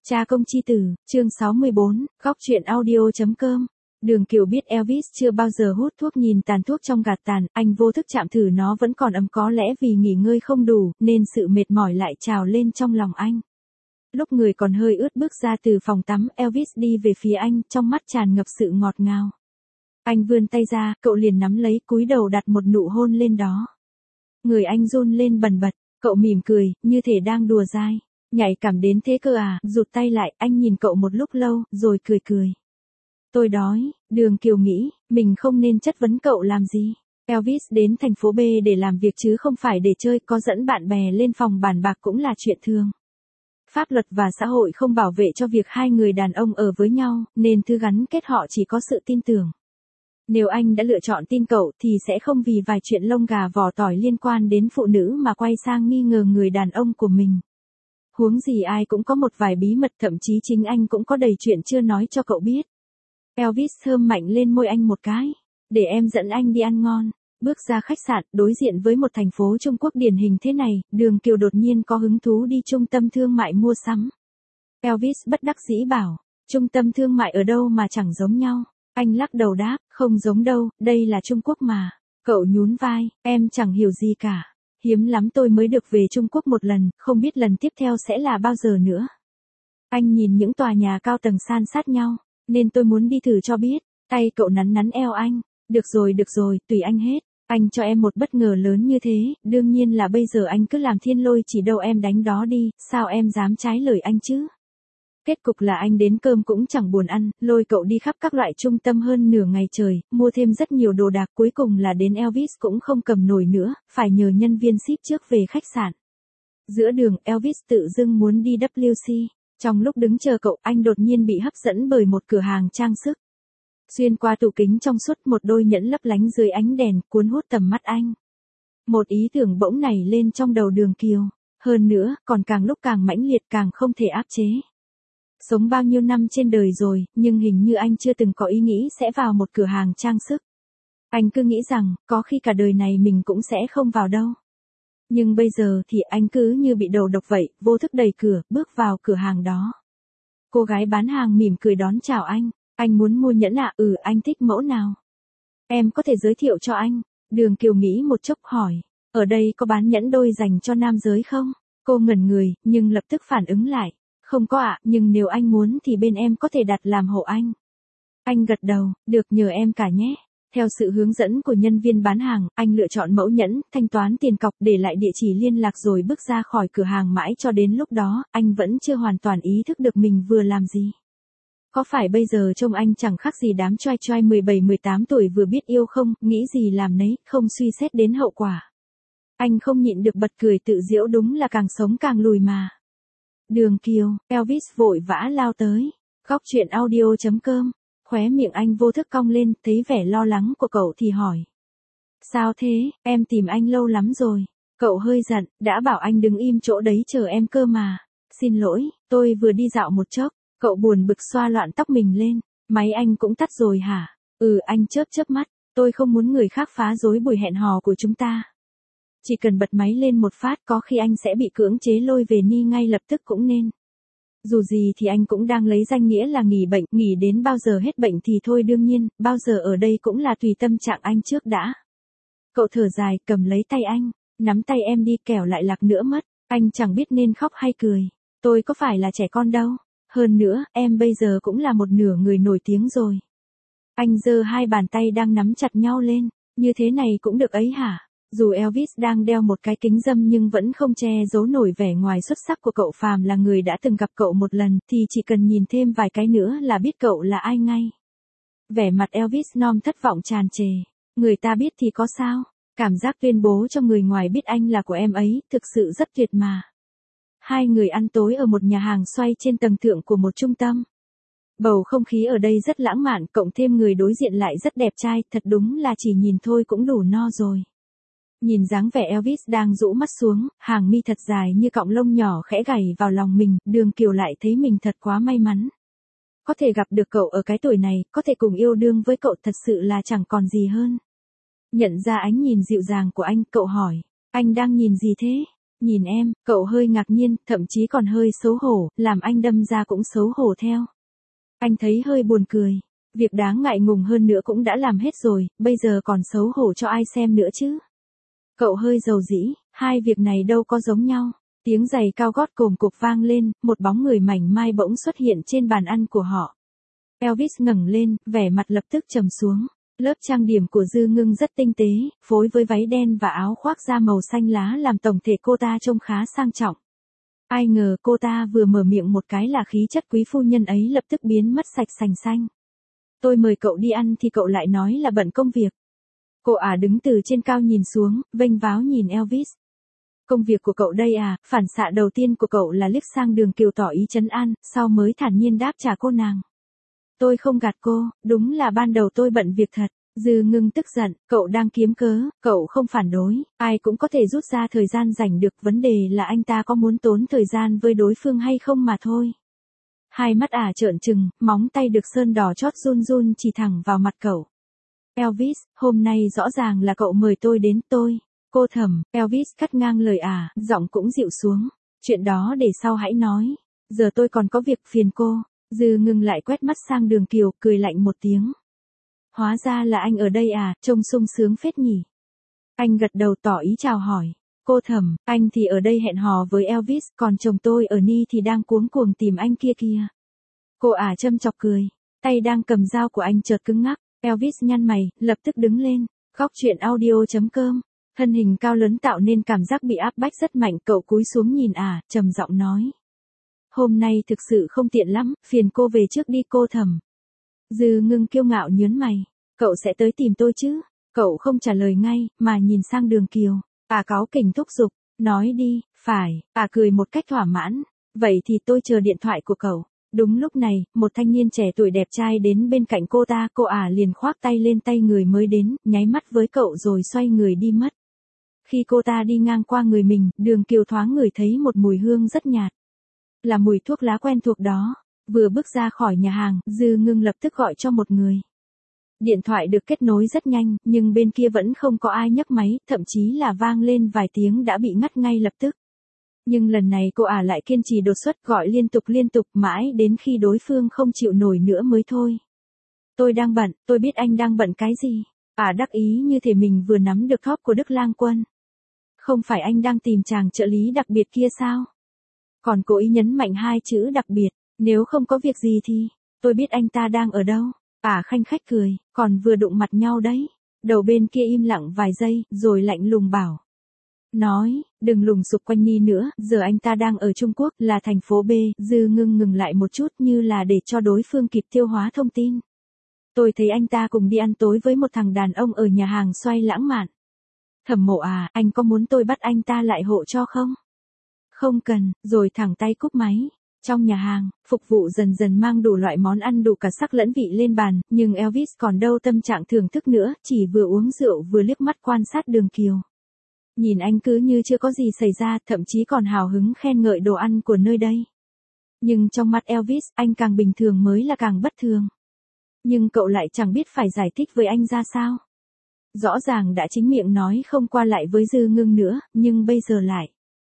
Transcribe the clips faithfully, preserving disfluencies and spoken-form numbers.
Cha công chi tử, chương sáu mươi bốn, góc truyện audio.com. Đường Kiều biết Elvis chưa bao giờ hút thuốc, nhìn tàn thuốc trong gạt tàn, anh vô thức chạm thử nó vẫn còn ấm, có lẽ vì nghỉ ngơi không đủ, nên sự mệt mỏi lại trào lên trong lòng anh. Lúc người còn hơi ướt bước ra từ phòng tắm, Elvis đi về phía anh, trong mắt tràn ngập sự ngọt ngào. Anh vươn tay ra, cậu liền nắm lấy, cúi đầu đặt một nụ hôn lên đó. Người anh run lên bần bật, cậu mỉm cười, như thể đang đùa dai. Nhạy cảm đến thế cơ à, rụt tay lại, anh nhìn cậu một lúc lâu, rồi cười cười. Tôi đói, Đường Kiều nghĩ, mình không nên chất vấn cậu làm gì. Elvis đến thành phố B để làm việc chứ không phải để chơi, có dẫn bạn bè lên phòng bàn bạc cũng là chuyện thường. Pháp luật và xã hội không bảo vệ cho việc hai người đàn ông ở với nhau, nên thứ gắn kết họ chỉ có sự tin tưởng. Nếu anh đã lựa chọn tin cậu thì sẽ không vì vài chuyện lông gà vỏ tỏi liên quan đến phụ nữ mà quay sang nghi ngờ người đàn ông của mình. Huống gì ai cũng có một vài bí mật, thậm chí chính anh cũng có đầy chuyện chưa nói cho cậu biết. Elvis thơm mạnh lên môi anh một cái. Để em dẫn anh đi ăn ngon. Bước ra khách sạn, đối diện với một thành phố Trung Quốc điển hình thế này, Đường Kiều đột nhiên có hứng thú đi trung tâm thương mại mua sắm. Elvis bất đắc dĩ bảo, trung tâm thương mại ở đâu mà chẳng giống nhau. Anh lắc đầu đáp, không giống đâu, đây là Trung Quốc mà. Cậu nhún vai, em chẳng hiểu gì cả. Hiếm lắm tôi mới được về Trung Quốc một lần, không biết lần tiếp theo sẽ là bao giờ nữa. Anh nhìn những tòa nhà cao tầng san sát nhau, nên tôi muốn đi thử cho biết. Tay cậu nắn nắn eo anh, được rồi được rồi, tùy anh hết. Anh cho em một bất ngờ lớn như thế, đương nhiên là bây giờ anh cứ làm thiên lôi chỉ đâu em đánh đó đi, sao em dám trái lời anh chứ. Kết cục là anh đến cơm cũng chẳng buồn ăn, lôi cậu đi khắp các loại trung tâm hơn nửa ngày trời, mua thêm rất nhiều đồ đạc, cuối cùng là đến Elvis cũng không cầm nổi nữa, phải nhờ nhân viên ship trước về khách sạn. Giữa đường, Elvis tự dưng muốn đi W C. Trong lúc đứng chờ cậu, anh đột nhiên bị hấp dẫn bởi một cửa hàng trang sức. Xuyên qua tủ kính trong suốt, một đôi nhẫn lấp lánh dưới ánh đèn, cuốn hút tầm mắt anh. Một ý tưởng bỗng nảy lên trong đầu Đường Kiều. Hơn nữa, còn càng lúc càng mãnh liệt, càng không thể áp chế. Sống bao nhiêu năm trên đời rồi, nhưng hình như anh chưa từng có ý nghĩ sẽ vào một cửa hàng trang sức. Anh cứ nghĩ rằng, có khi cả đời này mình cũng sẽ không vào đâu. Nhưng bây giờ thì anh cứ như bị đầu độc vậy, vô thức đẩy cửa, bước vào cửa hàng đó. Cô gái bán hàng mỉm cười đón chào anh. Anh muốn mua nhẫn ạ? Ừ, anh thích mẫu nào? Em có thể giới thiệu cho anh. Đường Kiều nghĩ một chốc hỏi. Ở đây có bán nhẫn đôi dành cho nam giới không? Cô ngẩn người, nhưng lập tức phản ứng lại. Không có ạ, nhưng nếu anh muốn thì bên em có thể đặt làm hộ anh. Anh gật đầu, được, nhờ em cả nhé. Theo sự hướng dẫn của nhân viên bán hàng, anh lựa chọn mẫu nhẫn, thanh toán tiền cọc, để lại địa chỉ liên lạc rồi bước ra khỏi cửa hàng. Mãi cho đến lúc đó, anh vẫn chưa hoàn toàn ý thức được mình vừa làm gì. Có phải bây giờ trông anh chẳng khác gì đám choai choai mười bảy mười tám tuổi vừa biết yêu không, nghĩ gì làm nấy, không suy xét đến hậu quả. Anh không nhịn được bật cười tự giễu, đúng là càng sống càng lùi mà. Đường Kiều, Elvis vội vã lao tới. Góc truyện audio.com. Khóe miệng anh vô thức cong lên, thấy vẻ lo lắng của cậu thì hỏi. Sao thế, em tìm anh lâu lắm rồi. Cậu hơi giận, đã bảo anh đứng im chỗ đấy chờ em cơ mà. Xin lỗi, tôi vừa đi dạo một chốc. Cậu buồn bực xoa loạn tóc mình lên. Máy anh cũng tắt rồi hả? Ừ, anh chớp chớp mắt. Tôi không muốn người khác phá rối buổi hẹn hò của chúng ta. Chỉ cần bật máy lên một phát, có khi anh sẽ bị cưỡng chế lôi về ni ngay lập tức cũng nên. Dù gì thì anh cũng đang lấy danh nghĩa là nghỉ bệnh, nghỉ đến bao giờ hết bệnh thì thôi, đương nhiên, bao giờ ở đây cũng là tùy tâm trạng anh trước đã. Cậu thở dài, cầm lấy tay anh, nắm tay em đi, kẻo lại lạc nữa mất. Anh chẳng biết nên khóc hay cười. Tôi có phải là trẻ con đâu. Hơn nữa, em bây giờ cũng là một nửa người nổi tiếng rồi. Anh giơ hai bàn tay đang nắm chặt nhau lên. Như thế này cũng được ấy hả? Dù Elvis đang đeo một cái kính râm nhưng vẫn không che giấu nổi vẻ ngoài xuất sắc của cậu. Phàm là người đã từng gặp cậu một lần thì chỉ cần nhìn thêm vài cái nữa là biết cậu là ai ngay. Vẻ mặt Elvis nom thất vọng tràn trề. Người ta biết thì có sao? Cảm giác tuyên bố cho người ngoài biết anh là của em ấy, thực sự rất tuyệt mà. Hai người ăn tối ở một nhà hàng xoay trên tầng thượng của một trung tâm. Bầu không khí ở đây rất lãng mạn, cộng thêm người đối diện lại rất đẹp trai, thật đúng là chỉ nhìn thôi cũng đủ no rồi. Nhìn dáng vẻ Elvis đang rũ mắt xuống, hàng mi thật dài như cọng lông nhỏ khẽ gảy vào lòng mình, Đường Kiều lại thấy mình thật quá may mắn. Có thể gặp được cậu ở cái tuổi này, có thể cùng yêu đương với cậu thật sự là chẳng còn gì hơn. Nhận ra ánh nhìn dịu dàng của anh, cậu hỏi, anh đang nhìn gì thế? Nhìn em, cậu hơi ngạc nhiên, thậm chí còn hơi xấu hổ, làm anh đâm ra cũng xấu hổ theo. Anh thấy hơi buồn cười. Việc đáng ngại ngùng hơn nữa cũng đã làm hết rồi, bây giờ còn xấu hổ cho ai xem nữa chứ. Cậu hơi dầu dĩ, hai việc này đâu có giống nhau. Tiếng giày cao gót cồm cục vang lên, một bóng người mảnh mai bỗng xuất hiện trên bàn ăn của họ. Elvis ngẩng lên, vẻ mặt lập tức trầm xuống. Lớp trang điểm của Dư Ngưng rất tinh tế, phối với váy đen và áo khoác da màu xanh lá làm tổng thể cô ta trông khá sang trọng. Ai ngờ cô ta vừa mở miệng một cái là khí chất quý phu nhân ấy lập tức biến mất sạch sành xanh. Tôi mời cậu đi ăn thì cậu lại nói là bận công việc. Cô ả đứng từ trên cao nhìn xuống, vênh váo nhìn Elvis. Công việc của cậu đây à, phản xạ đầu tiên của cậu là liếc sang Đường Kiều tỏ ý trấn an, sau mới thản nhiên đáp trả cô nàng. Tôi không gạt cô, đúng là ban đầu tôi bận việc thật. Dư Ngưng tức giận, cậu đang kiếm cớ, cậu không phản đối, ai cũng có thể rút ra thời gian rảnh được, vấn đề là anh ta có muốn tốn thời gian với đối phương hay không mà thôi. Hai mắt ả trợn trừng, móng tay được sơn đỏ chót run run chỉ thẳng vào mặt cậu. Elvis, hôm nay rõ ràng là cậu mời tôi đến tôi. Cô thầm, Elvis cắt ngang lời ả, giọng cũng dịu xuống. Chuyện đó để sau hãy nói. Giờ tôi còn có việc phiền cô. Dư Ngưng lại quét mắt sang Đường Kiều, cười lạnh một tiếng. Hóa ra là anh ở đây à, trông sung sướng phết nhỉ. Anh gật đầu tỏ ý chào hỏi. Cô thầm, anh thì ở đây hẹn hò với Elvis, còn chồng tôi ở Ni thì đang cuống cuồng tìm anh kia kia. Cô ả châm chọc cười, tay đang cầm dao của anh chợt cứng ngắc. Elvis nhăn mày, lập tức đứng lên. Góc truyện audio chấm com. Thân hình cao lớn tạo nên cảm giác bị áp bách rất mạnh, cậu cúi xuống nhìn ả, trầm giọng nói. Hôm nay thực sự không tiện lắm, phiền cô về trước đi cô thầm. Dư Ngưng kiêu ngạo nhớn mày, cậu sẽ tới tìm tôi chứ? Cậu không trả lời ngay, mà nhìn sang Đường Kiều. Ả cáu kỉnh thúc giục, nói đi, phải, ả cười một cách thỏa mãn. Vậy thì tôi chờ điện thoại của cậu. Đúng lúc này, một thanh niên trẻ tuổi đẹp trai đến bên cạnh cô ta, cô ả liền khoác tay lên tay người mới đến, nháy mắt với cậu rồi xoay người đi mất. Khi cô ta đi ngang qua người mình, Đường Kiều thoáng ngửi thấy một mùi hương rất nhạt. Là mùi thuốc lá quen thuộc đó. Vừa bước ra khỏi nhà hàng, Dư Ngưng lập tức gọi cho một người. Điện thoại được kết nối rất nhanh, nhưng bên kia vẫn không có ai nhấc máy, thậm chí là vang lên vài tiếng đã bị ngắt ngay lập tức. Nhưng lần này cô ả lại kiên trì đột xuất gọi liên tục liên tục mãi đến khi đối phương không chịu nổi nữa mới thôi. Tôi đang bận, tôi biết anh đang bận cái gì. Ả đắc ý như thể mình vừa nắm được top của Đức Lang Quân. Không phải anh đang tìm chàng trợ lý đặc biệt kia sao? Còn cố ý nhấn mạnh hai chữ đặc biệt, nếu không có việc gì thì, tôi biết anh ta đang ở đâu. Ả khanh khách cười, còn vừa đụng mặt nhau đấy. Đầu bên kia im lặng vài giây, rồi lạnh lùng bảo. Nói, đừng lùng sục quanh Ni nữa, giờ anh ta đang ở Trung Quốc, là thành phố B. Dư Ngưng ngừng lại một chút như là để cho đối phương kịp tiêu hóa thông tin. Tôi thấy anh ta cùng đi ăn tối với một thằng đàn ông ở nhà hàng xoay lãng mạn. Thẩm Mộ à, anh có muốn tôi bắt anh ta lại hộ cho không? Không cần, rồi thẳng tay cúp máy. Trong nhà hàng, phục vụ dần dần mang đủ loại món ăn đủ cả sắc lẫn vị lên bàn, nhưng Elvis còn đâu tâm trạng thưởng thức nữa, chỉ vừa uống rượu vừa liếc mắt quan sát Đường Kiều. Nhìn anh cứ như chưa có gì xảy ra, thậm chí còn hào hứng khen ngợi đồ ăn của nơi đây. Nhưng trong mắt Elvis, anh càng bình thường mới là càng bất thường. Nhưng cậu lại chẳng biết phải giải thích với anh ra sao. Rõ ràng đã chính miệng nói không qua lại với Dư Ngưng nữa, nhưng bây giờ lại.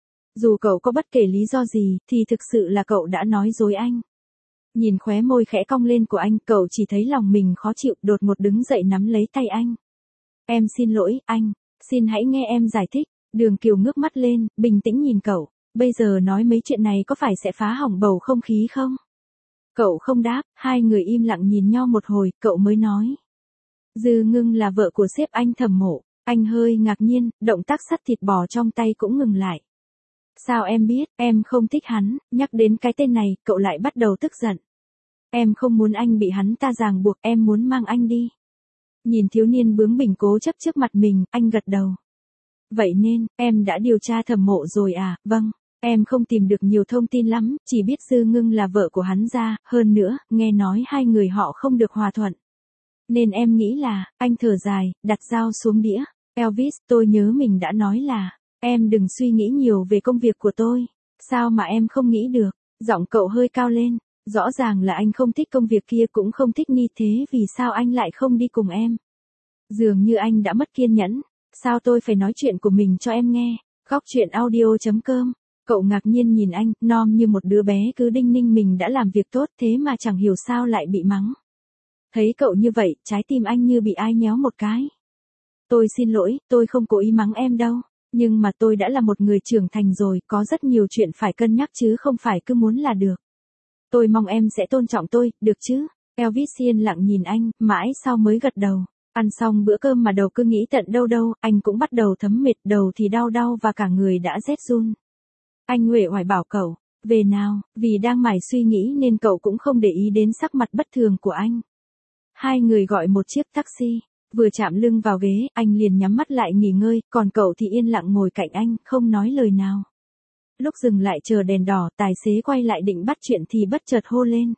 Dù cậu có bất kể lý do gì, thì thực sự là cậu đã nói dối anh. Nhìn khóe môi khẽ cong lên của anh, cậu chỉ thấy lòng mình khó chịu, đột ngột đứng dậy nắm lấy tay anh. Em xin lỗi, anh. Xin hãy nghe em giải thích. Đường Kiều ngước mắt lên, bình tĩnh nhìn cậu. Bây giờ nói mấy chuyện này có phải sẽ phá hỏng bầu không khí không? Cậu không đáp, hai người im lặng nhìn nhau một hồi, cậu mới nói. Dư Ngưng là vợ của sếp anh Thẩm Mộ. Anh hơi ngạc nhiên, động tác sắt thịt bò trong tay cũng ngừng lại. Sao em biết, em không thích hắn, nhắc đến cái tên này, cậu lại bắt đầu tức giận. Em không muốn anh bị hắn ta ràng buộc, em muốn mang anh đi. Nhìn thiếu niên bướng bỉnh cố chấp trước mặt mình, anh gật đầu. Vậy nên, em đã điều tra Thẩm Mộ rồi à? Vâng, em không tìm được nhiều thông tin lắm, chỉ biết Dư Ngưng là vợ của hắn ra, hơn nữa, nghe nói hai người họ không được hòa thuận. Nên em nghĩ là, anh thở dài, đặt dao xuống đĩa. Elvis, tôi nhớ mình đã nói là, em đừng suy nghĩ nhiều về công việc của tôi. Sao mà em không nghĩ được? Giọng cậu hơi cao lên. Rõ ràng là anh không thích công việc kia cũng không thích Ni, thế vì sao anh lại không đi cùng em? Dường như anh đã mất kiên nhẫn. Sao tôi phải nói chuyện của mình cho em nghe? Góc truyện audio.com. Cậu ngạc nhiên nhìn anh, nom như một đứa bé cứ đinh ninh mình đã làm việc tốt thế mà chẳng hiểu sao lại bị mắng. Thấy cậu như vậy, trái tim anh như bị ai nhéo một cái. Tôi xin lỗi, tôi không cố ý mắng em đâu. Nhưng mà tôi đã là một người trưởng thành rồi, có rất nhiều chuyện phải cân nhắc chứ không phải cứ muốn là được. Tôi mong em sẽ tôn trọng tôi, được chứ? Elvis yên lặng nhìn anh, mãi sau mới gật đầu. Ăn xong bữa cơm mà đầu cứ nghĩ tận đâu đâu, anh cũng bắt đầu thấm mệt, đầu thì đau đau và cả người đã rét run. Anh uể oải bảo cậu, về nào, vì đang mải suy nghĩ nên cậu cũng không để ý đến sắc mặt bất thường của anh. Hai người gọi một chiếc taxi, vừa chạm lưng vào ghế, anh liền nhắm mắt lại nghỉ ngơi, còn cậu thì yên lặng ngồi cạnh anh, không nói lời nào. Lúc dừng lại chờ đèn đỏ, tài xế quay lại định bắt chuyện thì bất chợt hô lên.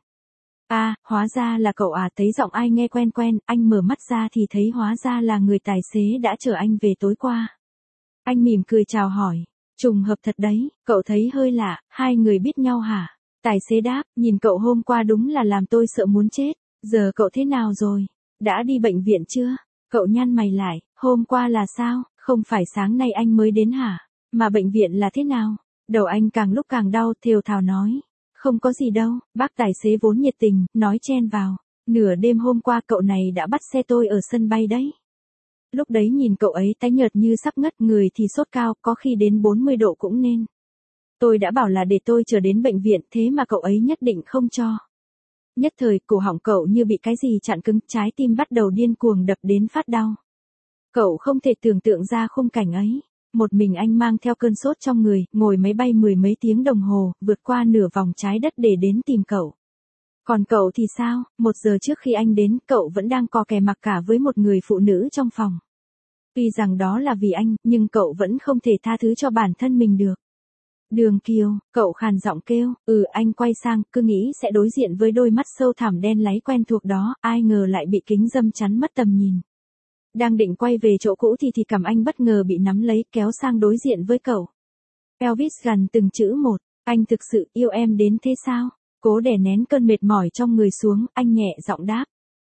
À, hóa ra là cậu à, thấy giọng ai nghe quen quen, anh mở mắt ra thì thấy hóa ra là người tài xế đã chở anh về tối qua. Anh mỉm cười chào hỏi, trùng hợp thật đấy, cậu thấy hơi lạ, hai người biết nhau hả? Tài xế đáp, nhìn cậu hôm qua đúng là làm tôi sợ muốn chết, giờ cậu thế nào rồi? Đã đi bệnh viện chưa? Cậu nhăn mày lại, hôm qua là sao, không phải sáng nay anh mới đến hả? Mà bệnh viện là thế nào? Đầu anh càng lúc càng đau, thều thào nói. Không có gì đâu, bác tài xế vốn nhiệt tình, nói chen vào. Nửa đêm hôm qua cậu này đã bắt xe tôi ở sân bay đấy. Lúc đấy nhìn cậu ấy tái nhợt như sắp ngất, người thì sốt cao, có khi đến bốn mươi độ cũng nên. Tôi đã bảo là để tôi chờ đến bệnh viện, thế mà cậu ấy nhất định không cho. Nhất thời, cổ họng cậu như bị cái gì chặn cứng, trái tim bắt đầu điên cuồng đập đến phát đau. Cậu không thể tưởng tượng ra khung cảnh ấy. Một mình anh mang theo cơn sốt trong người, ngồi máy bay mười mấy tiếng đồng hồ, vượt qua nửa vòng trái đất để đến tìm cậu. Còn cậu thì sao, một giờ trước khi anh đến, cậu vẫn đang co kè mặc cả với một người phụ nữ trong phòng. Tuy rằng đó là vì anh, nhưng cậu vẫn không thể tha thứ cho bản thân mình được. Đường Kiều, cậu khàn giọng kêu, ừ anh quay sang, cứ nghĩ sẽ đối diện với đôi mắt sâu thẳm đen láy quen thuộc đó, ai ngờ lại bị kính râm chắn mất tầm nhìn. Đang định quay về chỗ cũ thì thì cầm anh bất ngờ bị nắm lấy kéo sang đối diện với cậu. Elvis gần từng chữ một, anh thực sự yêu em đến thế sao? Cố đè nén cơn mệt mỏi trong người xuống, anh nhẹ giọng đáp.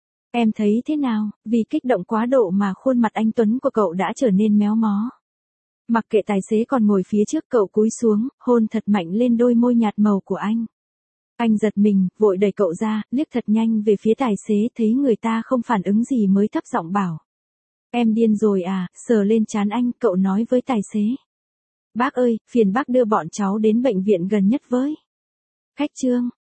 Em thấy thế nào? Vì kích động quá độ mà khuôn mặt anh tuấn của cậu đã trở nên méo mó. Mặc kệ tài xế còn ngồi phía trước, cậu cúi xuống, hôn thật mạnh lên đôi môi nhạt màu của anh. Anh giật mình, vội đẩy cậu ra, liếc thật nhanh về phía tài xế, thấy người ta không phản ứng gì mới thấp giọng bảo. Em điên rồi à, sờ lên trán anh, cậu nói với tài xế. Bác ơi, phiền bác đưa bọn cháu đến bệnh viện gần nhất với. Khách Trương,